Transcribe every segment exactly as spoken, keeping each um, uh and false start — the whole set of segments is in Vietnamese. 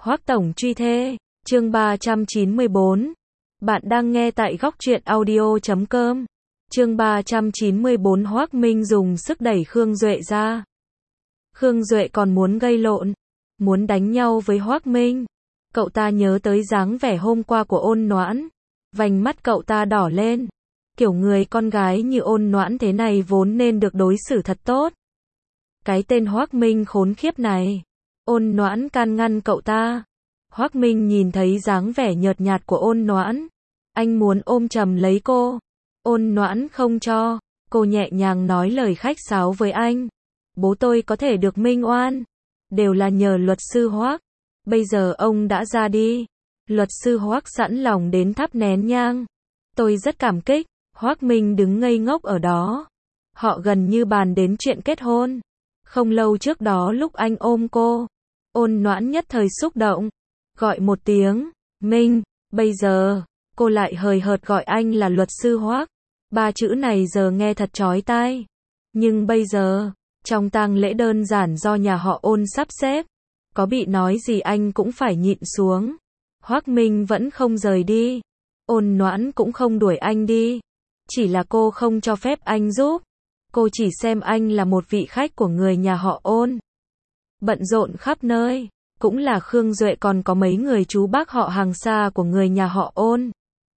Hoắc tổng truy thê, chương ba trăm chín mươi bốn. Bạn đang nghe tại góc truyện audio chấm com. Chương ba trăm chín mươi bốn. Hoắc Minh dùng sức đẩy Khương Duệ ra. Khương Duệ còn muốn gây lộn, muốn đánh nhau với Hoắc Minh. Cậu ta nhớ tới dáng vẻ hôm qua của Ôn Noãn, vành mắt cậu ta đỏ lên. Kiểu người con gái như Ôn Noãn thế này vốn nên được đối xử thật tốt. Cái tên Hoắc Minh khốn khiếp này. Ôn Noãn can ngăn cậu ta. Hoắc Minh nhìn thấy dáng vẻ nhợt nhạt của Ôn Noãn, anh muốn ôm chầm lấy cô. Ôn Noãn không cho, cô nhẹ nhàng nói lời khách sáo với anh. Bố tôi có thể được minh oan, đều là nhờ luật sư Hoắc. Bây giờ ông đã ra đi. Luật sư Hoắc sẵn lòng đến thắp nén nhang. Tôi rất cảm kích. Hoắc Minh đứng ngây ngốc ở đó. Họ gần như bàn đến chuyện kết hôn. Không lâu trước đó lúc anh ôm cô, Ôn Noãn nhất thời xúc động, gọi một tiếng, Minh. Bây giờ, cô lại hời hợt gọi anh là luật sư Hoắc. Ba chữ này giờ nghe thật chói tai. Nhưng bây giờ, trong tang lễ đơn giản do nhà họ Ôn sắp xếp, có bị nói gì anh cũng phải nhịn xuống. Hoắc Minh vẫn không rời đi. Ôn Noãn cũng không đuổi anh đi. Chỉ là cô không cho phép anh giúp. Cô chỉ xem anh là một vị khách của người nhà họ Ôn. Bận rộn khắp nơi, cũng là Khương Duệ còn có mấy người chú bác họ hàng xa của người nhà họ Ôn.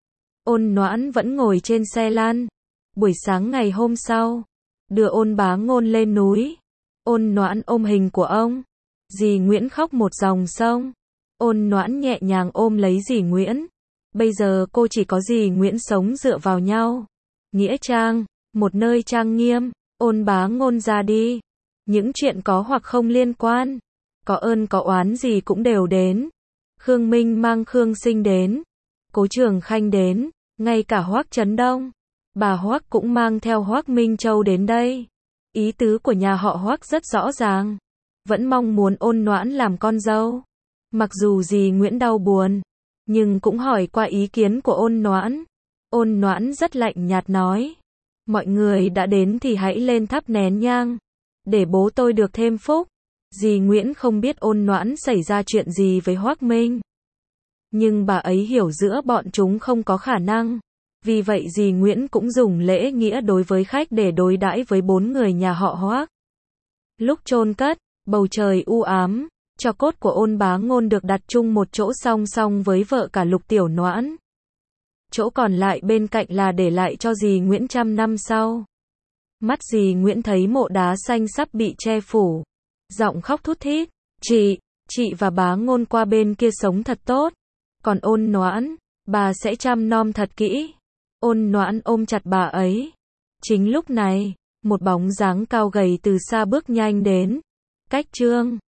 Ôn Noãn vẫn ngồi trên xe lăn. Buổi sáng ngày hôm sau, đưa Ôn Bá Ngôn lên núi. Ôn Noãn ôm hình của ông. Dì Nguyễn khóc một dòng sông. Ôn Noãn nhẹ nhàng ôm lấy dì Nguyễn. Bây giờ cô chỉ có dì Nguyễn sống dựa vào nhau. Nghĩa trang, một nơi trang nghiêm. Ôn Bá Ngôn ra đi. Những chuyện có hoặc không liên quan, có ơn có oán gì cũng đều đến. Khương Minh mang Khương Sinh đến, Cố Trường Khanh đến, ngay cả Hoắc Chấn Đông, bà Hoắc cũng mang theo Hoắc Minh Châu đến đây. Ý tứ của nhà họ Hoắc rất rõ ràng, vẫn mong muốn Ôn Noãn làm con dâu. Mặc dù dì Nguyễn đau buồn, nhưng cũng hỏi qua ý kiến của Ôn Noãn. Ôn Noãn rất lạnh nhạt nói, mọi người đã đến thì hãy lên thắp nén nhang, để bố tôi được thêm phúc. Dì Nguyễn không biết Ôn Noãn xảy ra chuyện gì với Hoắc Minh, nhưng bà ấy hiểu giữa bọn chúng không có khả năng. Vì vậy dì Nguyễn cũng dùng lễ nghĩa đối với khách để đối đãi với bốn người nhà họ Hoắc. Lúc chôn cất, bầu trời u ám, tro cốt của Ôn Bá Ngôn được đặt chung một chỗ song song với vợ cả Lục Tiểu Noãn. Chỗ còn lại bên cạnh là để lại cho dì Nguyễn trăm năm sau. Mắt dì Nguyễn thấy mộ đá xanh sắp bị che phủ, giọng khóc thút thít, chị, chị và Bá Ngôn qua bên kia sống thật tốt, còn Ôn Noãn, bà sẽ chăm nom thật kỹ. Ôn Noãn ôm chặt bà ấy. Chính lúc này, một bóng dáng cao gầy từ xa bước nhanh đến. Cách Trương